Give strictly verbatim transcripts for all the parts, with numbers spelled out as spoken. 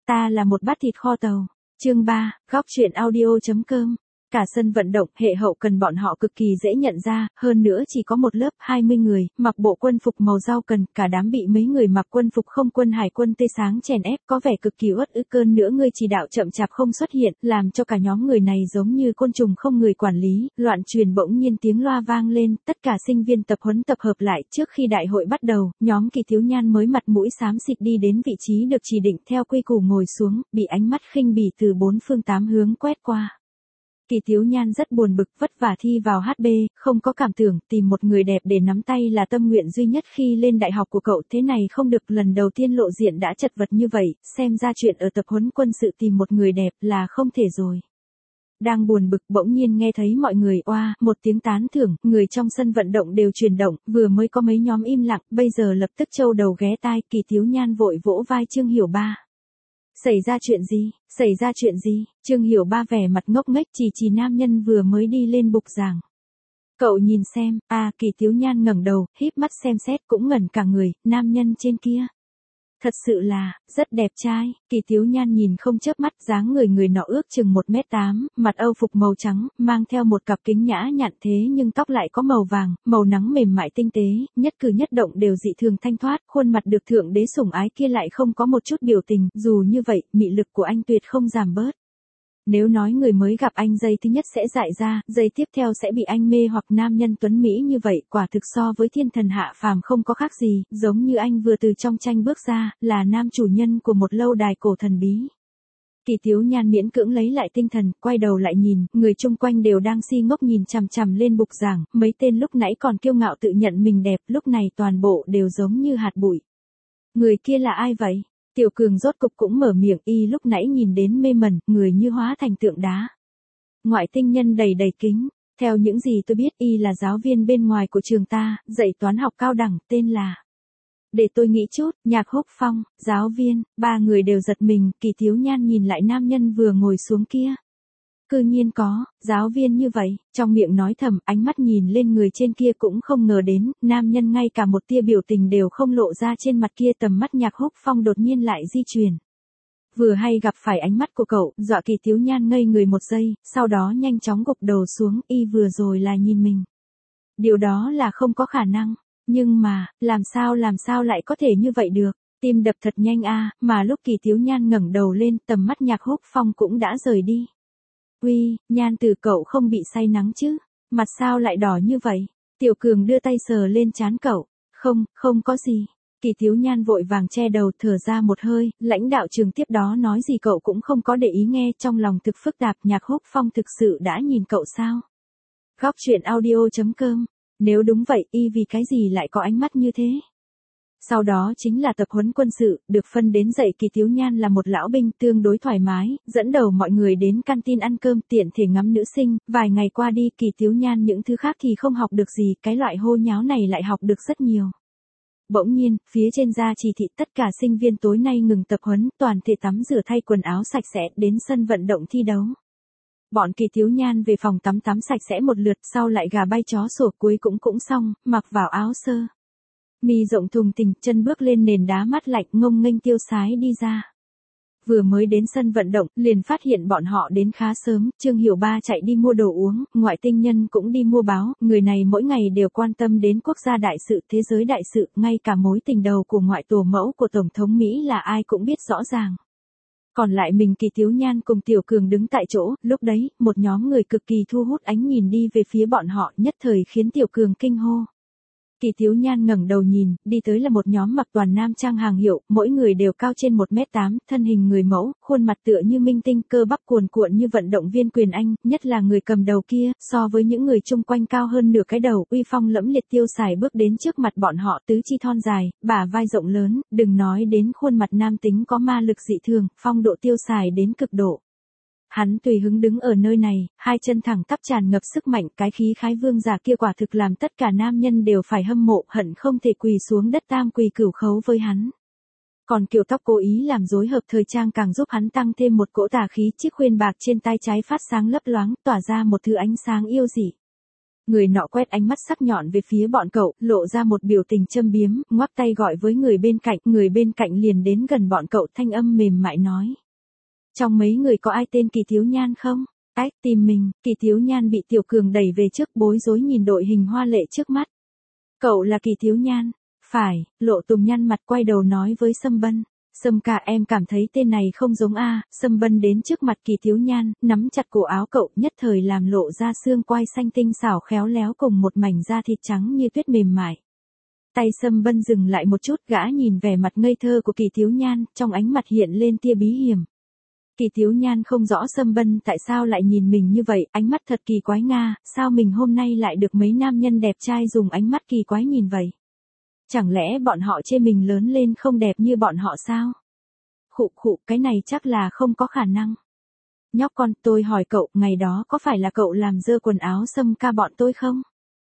ta là một bát thịt kho tàu. Chương ba, góc truyện audio chấm com. Cả sân vận động, hệ hậu cần bọn họ cực kỳ dễ nhận ra, hơn nữa chỉ có một lớp hai mươi người, mặc bộ quân phục màu rau cần, cả đám bị mấy người mặc quân phục không quân hải quân tê sáng chèn ép, có vẻ cực kỳ uất ức. Cơn nữa người chỉ đạo chậm chạp không xuất hiện, làm cho cả nhóm người này giống như côn trùng không người quản lý, loạn truyền. Bỗng nhiên tiếng loa vang lên, tất cả sinh viên tập huấn tập hợp lại. Trước khi đại hội bắt đầu, nhóm Kỳ Thiếu Nhan mới mặt mũi xám xịt đi đến vị trí được chỉ định theo quy củ ngồi xuống, bị ánh mắt khinh bỉ từ bốn phương tám hướng quét qua. Kỳ Thiếu Nhan rất buồn bực, vất vả thi vào hát bê, không có cảm tưởng, tìm một người đẹp để nắm tay là tâm nguyện duy nhất khi lên đại học của cậu. Thế này không được, lần đầu tiên lộ diện đã chật vật như vậy, xem ra chuyện ở tập huấn quân sự tìm một người đẹp là không thể rồi. Đang buồn bực, bỗng nhiên nghe thấy mọi người oa một tiếng tán thưởng, người trong sân vận động đều chuyển động, vừa mới có mấy nhóm im lặng, bây giờ lập tức châu đầu ghé tai. Kỳ Thiếu Nhan vội vỗ vai Trương Hiểu Ba. Xảy ra chuyện gì, xảy ra chuyện gì? Trương Hiểu Ba vẻ mặt ngốc nghếch chỉ chỉ nam nhân vừa mới đi lên bục giảng. Cậu nhìn xem, à. Kỳ Thiếu Nhan ngẩng đầu, híp mắt xem xét, cũng ngẩn cả người, nam nhân trên kia. Thật sự là, rất đẹp trai. Kỳ Thiếu Nhan nhìn không chớp mắt, dáng người người nọ ước chừng một mét tám, mặt âu phục màu trắng, mang theo một cặp kính nhã nhặn, thế nhưng tóc lại có màu vàng, màu nắng mềm mại tinh tế, nhất cử nhất động đều dị thường thanh thoát, khuôn mặt được thượng đế sủng ái kia lại không có một chút biểu tình, dù như vậy, mị lực của anh tuyệt không giảm bớt. Nếu nói người mới gặp anh giây thứ nhất sẽ dại ra, giây tiếp theo sẽ bị anh mê hoặc. Nam nhân tuấn Mỹ như vậy, quả thực so với thiên thần hạ phàm không có khác gì, giống như anh vừa từ trong tranh bước ra, là nam chủ nhân của một lâu đài cổ thần bí. Kỳ Thiếu Nhan miễn cưỡng lấy lại tinh thần, quay đầu lại nhìn, người chung quanh đều đang si ngốc nhìn chằm chằm lên bục giảng, mấy tên lúc nãy còn kiêu ngạo tự nhận mình đẹp, lúc này toàn bộ đều giống như hạt bụi. Người kia là ai vậy? Tiểu Cường rốt cục cũng mở miệng, y lúc nãy nhìn đến mê mẩn, người như hóa thành tượng đá. Ngoại tinh nhân đầy đầy kính, theo những gì tôi biết y là giáo viên bên ngoài của trường ta, dạy toán học cao đẳng, tên là... Để tôi nghĩ chút, Nhạc Húc Phong, giáo viên. Ba người đều giật mình. Kỳ Thiếu Nhan nhìn lại nam nhân vừa ngồi xuống kia. Cư nhiên có, giáo viên như vậy, trong miệng nói thầm, ánh mắt nhìn lên người trên kia cũng không ngờ đến, nam nhân ngay cả một tia biểu tình đều không lộ ra trên mặt kia. Tầm mắt Nhạc Húc Phong đột nhiên lại di chuyển. Vừa hay gặp phải ánh mắt của cậu, dọa Kỳ Thiếu Nhan ngây người một giây, sau đó nhanh chóng gục đầu xuống, y vừa rồi là nhìn mình. Điều đó là không có khả năng, nhưng mà, làm sao làm sao lại có thể như vậy được, tim đập thật nhanh a. Mà lúc Kỳ Thiếu Nhan ngẩng đầu lên, tầm mắt Nhạc Húc Phong cũng đã rời đi. Uy, Nhan Tử, cậu không bị say nắng chứ? Mặt sao lại đỏ như vậy? Tiểu Cường đưa tay sờ lên trán cậu. Không, không có gì. Kỳ Thiếu Nhan vội vàng che đầu, thở ra một hơi, lãnh đạo trường tiếp đó nói gì cậu cũng không có để ý nghe, trong lòng thực phức tạp. Nhạc Húc Phong thực sự đã nhìn cậu sao? Góc truyện audio chấm com. Nếu đúng vậy, y vì cái gì lại có ánh mắt như thế? Sau đó chính là tập huấn quân sự, được phân đến dạy. Kỳ Thiếu Nhan là một lão binh tương đối thoải mái, dẫn đầu mọi người đến canteen ăn cơm, tiện thể ngắm nữ sinh. Vài ngày qua đi, Kỳ Thiếu Nhan những thứ khác thì không học được gì, cái loại hô nháo này lại học được rất nhiều. Bỗng nhiên, phía trên ra chỉ thị tất cả sinh viên tối nay ngừng tập huấn, toàn thể tắm rửa thay quần áo sạch sẽ, đến sân vận động thi đấu. Bọn Kỳ Thiếu Nhan về phòng tắm tắm sạch sẽ một lượt, sau lại gà bay chó sủa, cuối cũng cũng xong, mặc vào áo sơ mi rộng thùng thình, chân bước lên nền đá mát lạnh, ngông nghênh tiêu sái đi ra. Vừa mới đến sân vận động, liền phát hiện bọn họ đến khá sớm. Trương Hiểu Ba chạy đi mua đồ uống, ngoại tinh nhân cũng đi mua báo, người này mỗi ngày đều quan tâm đến quốc gia đại sự, thế giới đại sự, ngay cả mối tình đầu của ngoại tổ mẫu của Tổng thống Mỹ là ai cũng biết rõ ràng. Còn lại mình Kỳ Thiếu Nhan cùng Tiểu Cường đứng tại chỗ, lúc đấy, một nhóm người cực kỳ thu hút ánh nhìn đi về phía bọn họ, nhất thời khiến Tiểu Cường kinh hô. Kỳ Thiếu Nhan ngẩng đầu nhìn, đi tới là một nhóm mặc toàn nam trang hàng hiệu, mỗi người đều cao trên một mét tám, thân hình người mẫu, khuôn mặt tựa như minh tinh, cơ bắp cuồn cuộn như vận động viên quyền Anh, nhất là người cầm đầu kia, so với những người chung quanh cao hơn nửa cái đầu, uy phong lẫm liệt tiêu sải bước đến trước mặt bọn họ, tứ chi thon dài, bả vai rộng lớn, đừng nói đến khuôn mặt nam tính có ma lực dị thường, phong độ tiêu sải đến cực độ. Hắn tùy hứng đứng ở nơi này, hai chân thẳng tắp tràn ngập sức mạnh, cái khí khái vương giả kia quả thực làm tất cả nam nhân đều phải hâm mộ, hận không thể quỳ xuống đất tam quỳ cửu khấu với hắn. Còn kiểu tóc cố ý làm rối hợp thời trang càng giúp hắn tăng thêm một cỗ tà khí, chiếc khuyên bạc trên tay trái phát sáng lấp loáng, tỏa ra một thứ ánh sáng yêu dị. Người nọ quét ánh mắt sắc nhọn về phía bọn cậu, lộ ra một biểu tình châm biếm, ngoắc tay gọi với người bên cạnh, người bên cạnh liền đến gần bọn cậu thanh âm mềm mại nói. Trong mấy người có ai tên Kỳ Thiếu Nhan không? Ách, tìm mình, Kỳ Thiếu Nhan bị Tiểu Cường đẩy về trước bối rối nhìn đội hình hoa lệ trước mắt. Cậu là Kỳ Thiếu Nhan? Phải, Lộ Tùng nhăn mặt quay đầu nói với Sâm Bân. Sâm ca em cảm thấy tên này không giống a. Sâm Bân đến trước mặt Kỳ Thiếu Nhan, nắm chặt cổ áo cậu, nhất thời làm lộ ra xương quai xanh tinh xảo khéo léo cùng một mảnh da thịt trắng như tuyết mềm mại. Tay Sâm Bân dừng lại một chút, gã nhìn vẻ mặt ngây thơ của Kỳ Thiếu Nhan, trong ánh mặt hiện lên tia bí hiểm. Kỳ Thiếu Nhan không rõ Sâm Bân tại sao lại nhìn mình như vậy, ánh mắt thật kỳ quái nga, sao mình hôm nay lại được mấy nam nhân đẹp trai dùng ánh mắt kỳ quái nhìn vậy? Chẳng lẽ bọn họ chê mình lớn lên không đẹp như bọn họ sao? Khụ khụ, cái này chắc là không có khả năng. Nhóc con, tôi hỏi cậu, ngày đó có phải là cậu làm dơ quần áo Sâm ca bọn tôi không?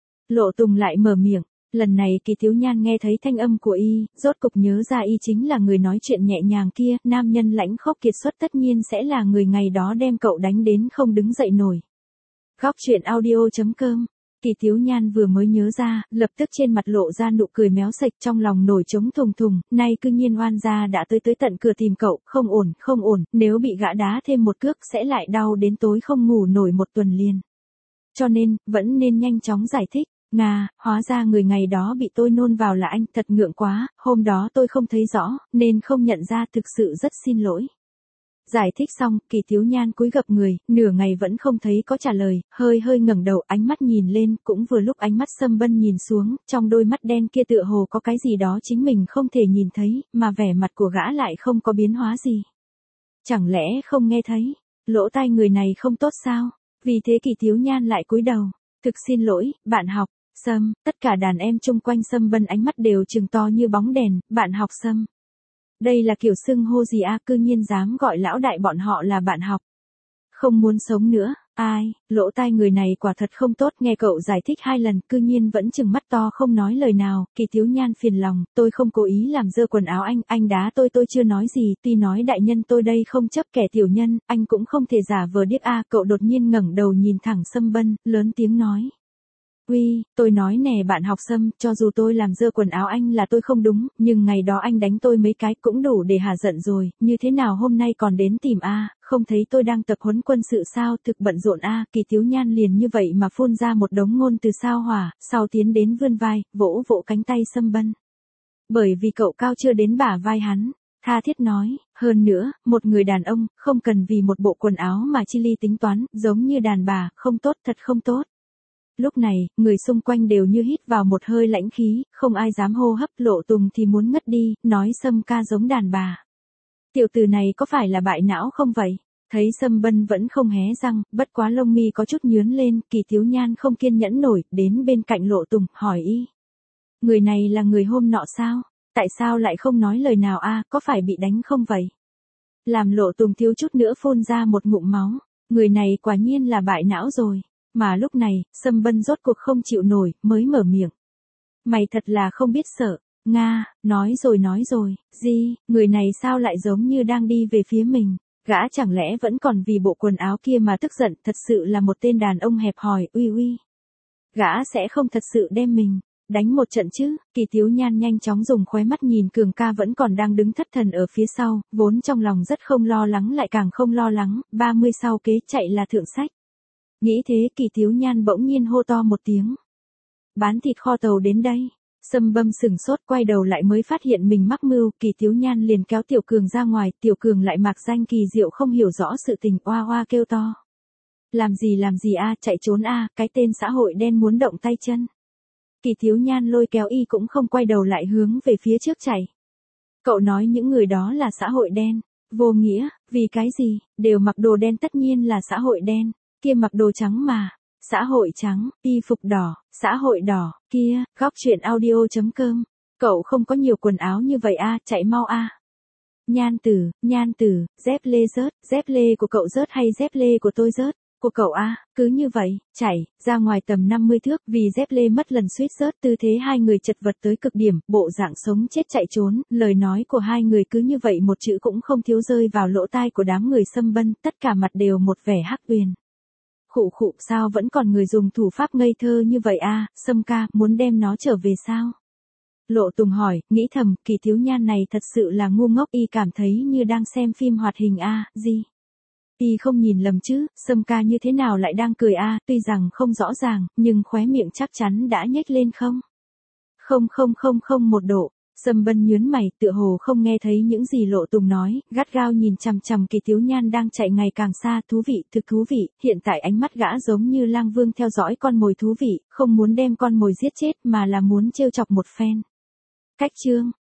Lộ Tùng lại mở miệng, lần này Kỳ Thiếu Nhan nghe thấy thanh âm của y, rốt cục nhớ ra y chính là người nói chuyện nhẹ nhàng kia, nam nhân lãnh khốc kiệt xuất tất nhiên sẽ là người ngày đó đem cậu đánh đến không đứng dậy nổi. Góc truyện audio chấm com. Kỳ Thiếu Nhan vừa mới nhớ ra, lập tức trên mặt lộ ra nụ cười méo sạch, trong lòng nổi trống thùng thùng, nay cư nhiên oan gia đã tới tới tận cửa tìm cậu, không ổn, không ổn, nếu bị gã đá thêm một cước sẽ lại đau đến tối không ngủ nổi một tuần liền. Cho nên, vẫn nên nhanh chóng giải thích. Nga, hóa ra người ngày đó bị tôi nôn vào là anh, thật ngượng quá, hôm đó tôi không thấy rõ, nên không nhận ra, thực sự rất xin lỗi. Giải thích xong, Kỳ Thiếu Nhan cúi gập người, nửa ngày vẫn không thấy có trả lời, hơi hơi ngẩng đầu, ánh mắt nhìn lên, cũng vừa lúc ánh mắt Sâm Bân nhìn xuống, trong đôi mắt đen kia tựa hồ có cái gì đó chính mình không thể nhìn thấy, mà vẻ mặt của gã lại không có biến hóa gì. Chẳng lẽ không nghe thấy, lỗ tai người này không tốt sao? Vì thế Kỳ Thiếu Nhan lại cúi đầu, thực xin lỗi, bạn học. Sâm, tất cả đàn em chung quanh Sâm Bân ánh mắt đều trừng to như bóng đèn, bạn học Sâm. Đây là kiểu xưng hô gì a, cư nhiên dám gọi lão đại bọn họ là bạn học. Không muốn sống nữa, ai, lỗ tai người này quả thật không tốt, nghe cậu giải thích hai lần, cư nhiên vẫn trừng mắt to không nói lời nào, Kỳ Thiếu Nhan phiền lòng, tôi không cố ý làm dơ quần áo anh, anh đá tôi tôi chưa nói gì, tuy nói đại nhân tôi đây không chấp kẻ tiểu nhân, anh cũng không thể giả vờ điếc a. Cậu đột nhiên ngẩng đầu nhìn thẳng Sâm Bân, lớn tiếng nói. Uy, tôi nói nè bạn học Sâm, cho dù tôi làm dơ quần áo anh là tôi không đúng, nhưng ngày đó anh đánh tôi mấy cái cũng đủ để hả giận rồi, như thế nào hôm nay còn đến tìm a, không thấy tôi đang tập huấn quân sự sao, thực bận rộn a. Kỳ Thiếu Nhan liền như vậy mà phun ra một đống ngôn từ sao hỏa, sau tiến đến vươn vai, vỗ vỗ cánh tay Sâm Bân. Bởi vì cậu cao chưa đến bả vai hắn, tha thiết nói, hơn nữa, một người đàn ông, không cần vì một bộ quần áo mà chi ly tính toán, giống như đàn bà, không tốt, thật không tốt. Lúc này, người xung quanh đều như hít vào một hơi lãnh khí, không ai dám hô hấp, Lộ Tùng thì muốn ngất đi, nói Sâm ca giống đàn bà. Tiểu tử này có phải là bại não không vậy? Thấy Sâm Bân vẫn không hé răng, bất quá lông mi có chút nhướn lên, Kỳ Thiếu Nhan không kiên nhẫn nổi, đến bên cạnh Lộ Tùng, hỏi y. Người này là người hôm nọ sao? Tại sao lại không nói lời nào a, có phải bị đánh không vậy? Làm Lộ Tùng thiếu chút nữa phun ra một ngụm máu, người này quả nhiên là bại não rồi. Mà lúc này, Sâm Bân rốt cuộc không chịu nổi, mới mở miệng. Mày thật là không biết sợ, Nga, nói rồi nói rồi, gì, người này sao lại giống như đang đi về phía mình, gã chẳng lẽ vẫn còn vì bộ quần áo kia mà tức giận, thật sự là một tên đàn ông hẹp hòi, uy uy. Gã sẽ không thật sự đem mình đánh một trận chứ. Kỳ Thiếu Nhan nhanh chóng dùng khóe mắt nhìn Cường ca vẫn còn đang đứng thất thần ở phía sau, vốn trong lòng rất không lo lắng lại càng không lo lắng, ba mươi sau kế chạy là thượng sách. Nghĩ thế Kỳ Thiếu Nhan bỗng nhiên hô to một tiếng. Bán thịt kho tàu đến đây. Sâm Bân sửng sốt quay đầu lại mới phát hiện mình mắc mưu, Kỳ Thiếu Nhan liền kéo Tiểu Cường ra ngoài, Tiểu Cường lại mạc danh kỳ diệu không hiểu rõ sự tình, oa oa kêu to. Làm gì làm gì a, chạy trốn a, cái tên xã hội đen muốn động tay chân. Kỳ Thiếu Nhan lôi kéo y cũng không quay đầu lại hướng về phía trước chạy. Cậu nói những người đó là xã hội đen, vô nghĩa, vì cái gì, đều mặc đồ đen tất nhiên là xã hội đen. Kia mặc đồ trắng mà, xã hội trắng, y phục đỏ, xã hội đỏ, kia, góc truyện audio chấm com. Cậu không có nhiều quần áo như vậy a, chạy mau a. Nhan tử, nhan tử, dép lê rớt, dép lê của cậu rớt hay dép lê của tôi rớt? Của cậu a, cứ như vậy, chạy, ra ngoài tầm năm mươi thước, vì dép lê mất lần suýt rớt, tư thế hai người chật vật tới cực điểm, bộ dạng sống chết chạy trốn, lời nói của hai người cứ như vậy một chữ cũng không thiếu rơi vào lỗ tai của đám người Sâm Bân, tất cả mặt đều một vẻ hắc tuyền. Khụ khụ, sao vẫn còn người dùng thủ pháp ngây thơ như vậy a, Sâm ca, muốn đem nó trở về sao? Lộ Tùng hỏi, nghĩ thầm, Kỳ thiếu nhan này thật sự là ngu ngốc, y cảm thấy như đang xem phim hoạt hình a, gì? Y không nhìn lầm chứ, Sâm ca như thế nào lại đang cười a, tuy rằng không rõ ràng, nhưng khóe miệng chắc chắn đã nhếch lên không? Không không không không một độ. Sâm Bân nhướng mày, tựa hồ không nghe thấy những gì Lộ Tùng nói, gắt gao nhìn chằm chằm Kỳ thiếu nhan đang chạy ngày càng xa, thú vị, thực thú vị, hiện tại ánh mắt gã giống như lang vương theo dõi con mồi thú vị, không muốn đem con mồi giết chết mà là muốn trêu chọc một phen. Cách chương